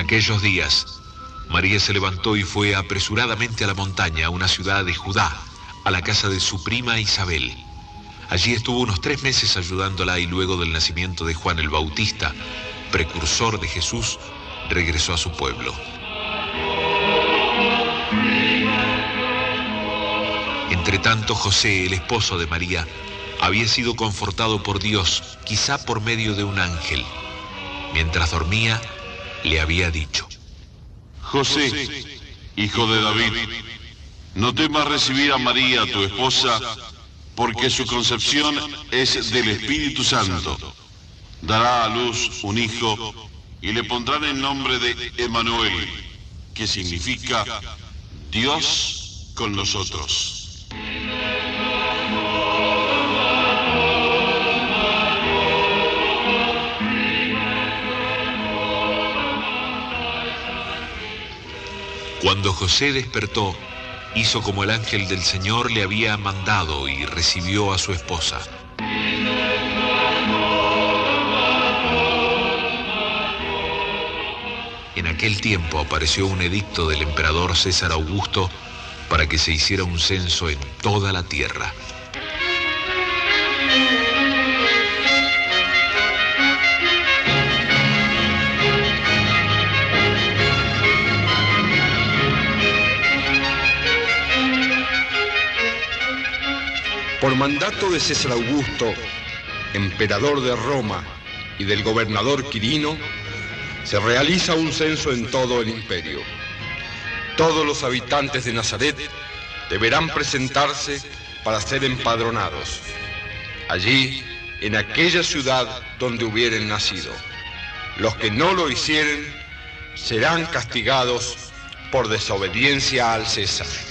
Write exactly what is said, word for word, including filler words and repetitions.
aquellos días, María se levantó y fue apresuradamente a la montaña, a una ciudad de Judá, a la casa de su prima Isabel. Allí estuvo unos tres meses ayudándola y luego del nacimiento de Juan el Bautista, precursor de Jesús, regresó a su pueblo. Entretanto, José, el esposo de María, había sido confortado por Dios, quizá por medio de un ángel. Mientras dormía, le había dicho: José, hijo de David, no temas recibir a María, tu esposa, porque su concepción es del Espíritu Santo. Dará a luz un hijo y le pondrán el nombre de Emmanuel, que significa Dios con nosotros. Cuando José despertó, hizo como el ángel del Señor le había mandado y recibió a su esposa. En aquel tiempo apareció un edicto del emperador César Augusto para que se hiciera un censo en toda la tierra. Por mandato de César Augusto, emperador de Roma, y del gobernador Quirino, se realiza un censo en todo el imperio. Todos los habitantes de Nazaret deberán presentarse para ser empadronados, allí, en aquella ciudad donde hubieren nacido. Los que no lo hicieren serán castigados por desobediencia al César.